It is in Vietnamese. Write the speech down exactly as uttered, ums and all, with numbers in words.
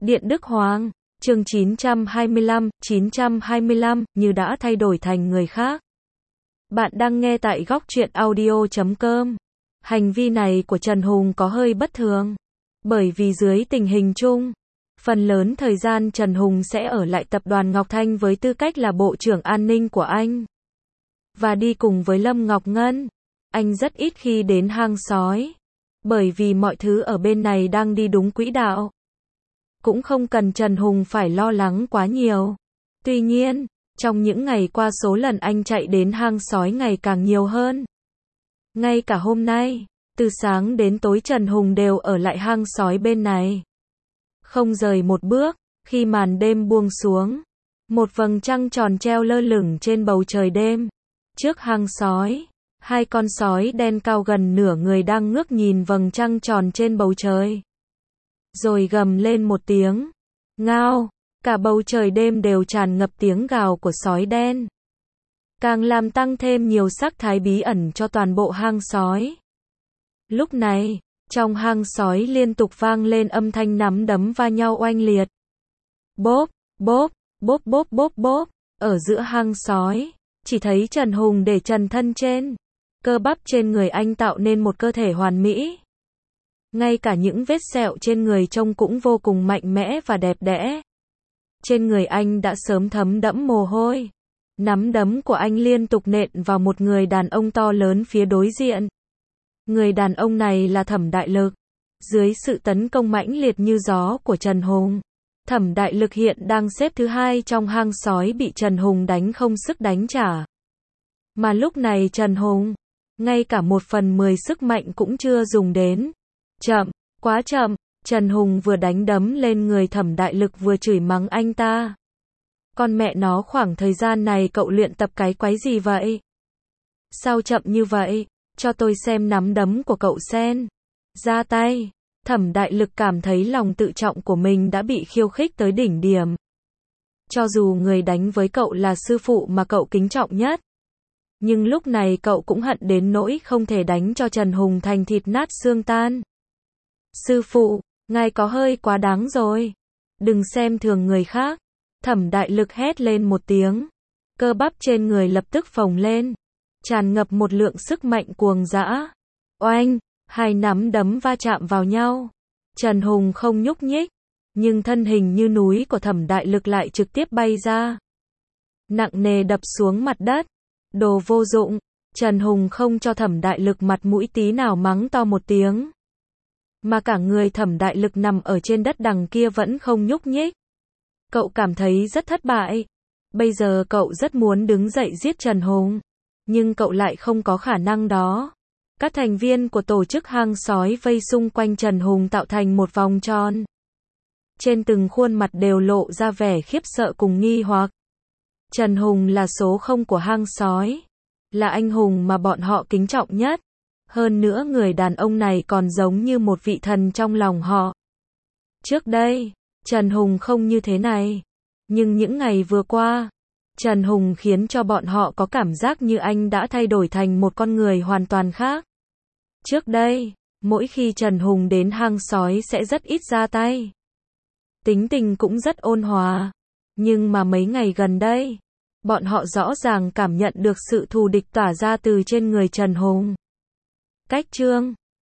Điện Đức Hoàng, chương chín trăm hai mươi lăm, chín trăm hai mươi lăm, như đã thay đổi thành người khác. Bạn đang nghe tại góc truyện audio chấm com. Hành vi này của Trần Hùng có hơi bất thường. Bởi vì dưới tình hình chung, phần lớn thời gian Trần Hùng sẽ ở lại tập đoàn Ngọc Thanh với tư cách là Bộ trưởng An ninh của anh. Và đi cùng với Lâm Ngọc Ngân. Anh rất ít khi đến hang sói. Bởi vì mọi thứ ở bên này đang đi đúng quỹ đạo. Cũng không cần Trần Hùng phải lo lắng quá nhiều. Tuy nhiên, trong những ngày qua số lần anh chạy đến hang sói ngày càng nhiều hơn. Ngay cả hôm nay, từ sáng đến tối Trần Hùng đều ở lại hang sói bên này. Không rời một bước, khi màn đêm buông xuống. Một vầng trăng tròn treo lơ lửng trên bầu trời đêm. Trước hang sói, hai con sói đen cao gần nửa người đang ngước nhìn vầng trăng tròn trên bầu trời. Rồi gầm lên một tiếng. Ngao, cả bầu trời đêm đều tràn ngập tiếng gào của sói đen. Càng làm tăng thêm nhiều sắc thái bí ẩn cho toàn bộ hang sói. Lúc này, trong hang sói liên tục vang lên âm thanh nắm đấm va nhau oanh liệt. Bốp, bốp, bốp bốp bốp bốp, ở giữa hang sói, chỉ thấy Trần Hùng để trần thân trên. Cơ bắp trên người anh tạo nên một cơ thể hoàn mỹ. Ngay cả những vết sẹo trên người trông cũng vô cùng mạnh mẽ và đẹp đẽ. Trên người anh đã sớm thấm đẫm mồ hôi. Nắm đấm của anh liên tục nện vào một người đàn ông to lớn phía đối diện. Người đàn ông này là Thẩm Đại Lực. Dưới sự tấn công mãnh liệt như gió của Trần Hùng, Thẩm Đại Lực hiện đang xếp thứ hai trong hang sói bị Trần Hùng đánh không sức đánh trả. Mà lúc này Trần Hùng, ngay cả một phần mười sức mạnh cũng chưa dùng đến. Chậm, quá chậm, Trần Hùng vừa đánh đấm lên người Thẩm Đại Lực vừa chửi mắng anh ta. Con mẹ nó, khoảng thời gian này cậu luyện tập cái quái gì vậy? Sao chậm như vậy? Cho tôi xem nắm đấm của cậu xem. Ra tay. Thẩm Đại Lực cảm thấy lòng tự trọng của mình đã bị khiêu khích tới đỉnh điểm. Cho dù người đánh với cậu là sư phụ mà cậu kính trọng nhất, nhưng lúc này cậu cũng hận đến nỗi không thể đánh cho Trần Hùng thành thịt nát xương tan. Sư phụ, ngài có hơi quá đáng rồi. Đừng xem thường người khác. Thẩm Đại Lực hét lên một tiếng. Cơ bắp trên người lập tức phồng lên. Tràn ngập một lượng sức mạnh cuồng dã. Oanh, hai nắm đấm va chạm vào nhau. Trần Hùng không nhúc nhích. Nhưng thân hình như núi của Thẩm Đại Lực lại trực tiếp bay ra. Nặng nề đập xuống mặt đất. Đồ vô dụng. Trần Hùng không cho Thẩm Đại Lực mặt mũi tí nào mắng to một tiếng. Mà cả người Thẩm Đại Lực nằm ở trên đất đằng kia vẫn không nhúc nhích. Cậu cảm thấy rất thất bại. Bây giờ cậu rất muốn đứng dậy giết Trần Hùng. Nhưng cậu lại không có khả năng đó. Các thành viên của tổ chức hang sói vây xung quanh Trần Hùng tạo thành một vòng tròn. Trên từng khuôn mặt đều lộ ra vẻ khiếp sợ cùng nghi hoặc. Trần Hùng là số không của hang sói. Là anh hùng mà bọn họ kính trọng nhất. Hơn nữa người đàn ông này còn giống như một vị thần trong lòng họ. Trước đây, Trần Hùng không như thế này. Nhưng những ngày vừa qua, Trần Hùng khiến cho bọn họ có cảm giác như anh đã thay đổi thành một con người hoàn toàn khác. Trước đây, mỗi khi Trần Hùng đến hang sói sẽ rất ít ra tay. Tính tình cũng rất ôn hòa. Nhưng mà mấy ngày gần đây, bọn họ rõ ràng cảm nhận được sự thù địch tỏa ra từ trên người Trần Hùng. Cách chương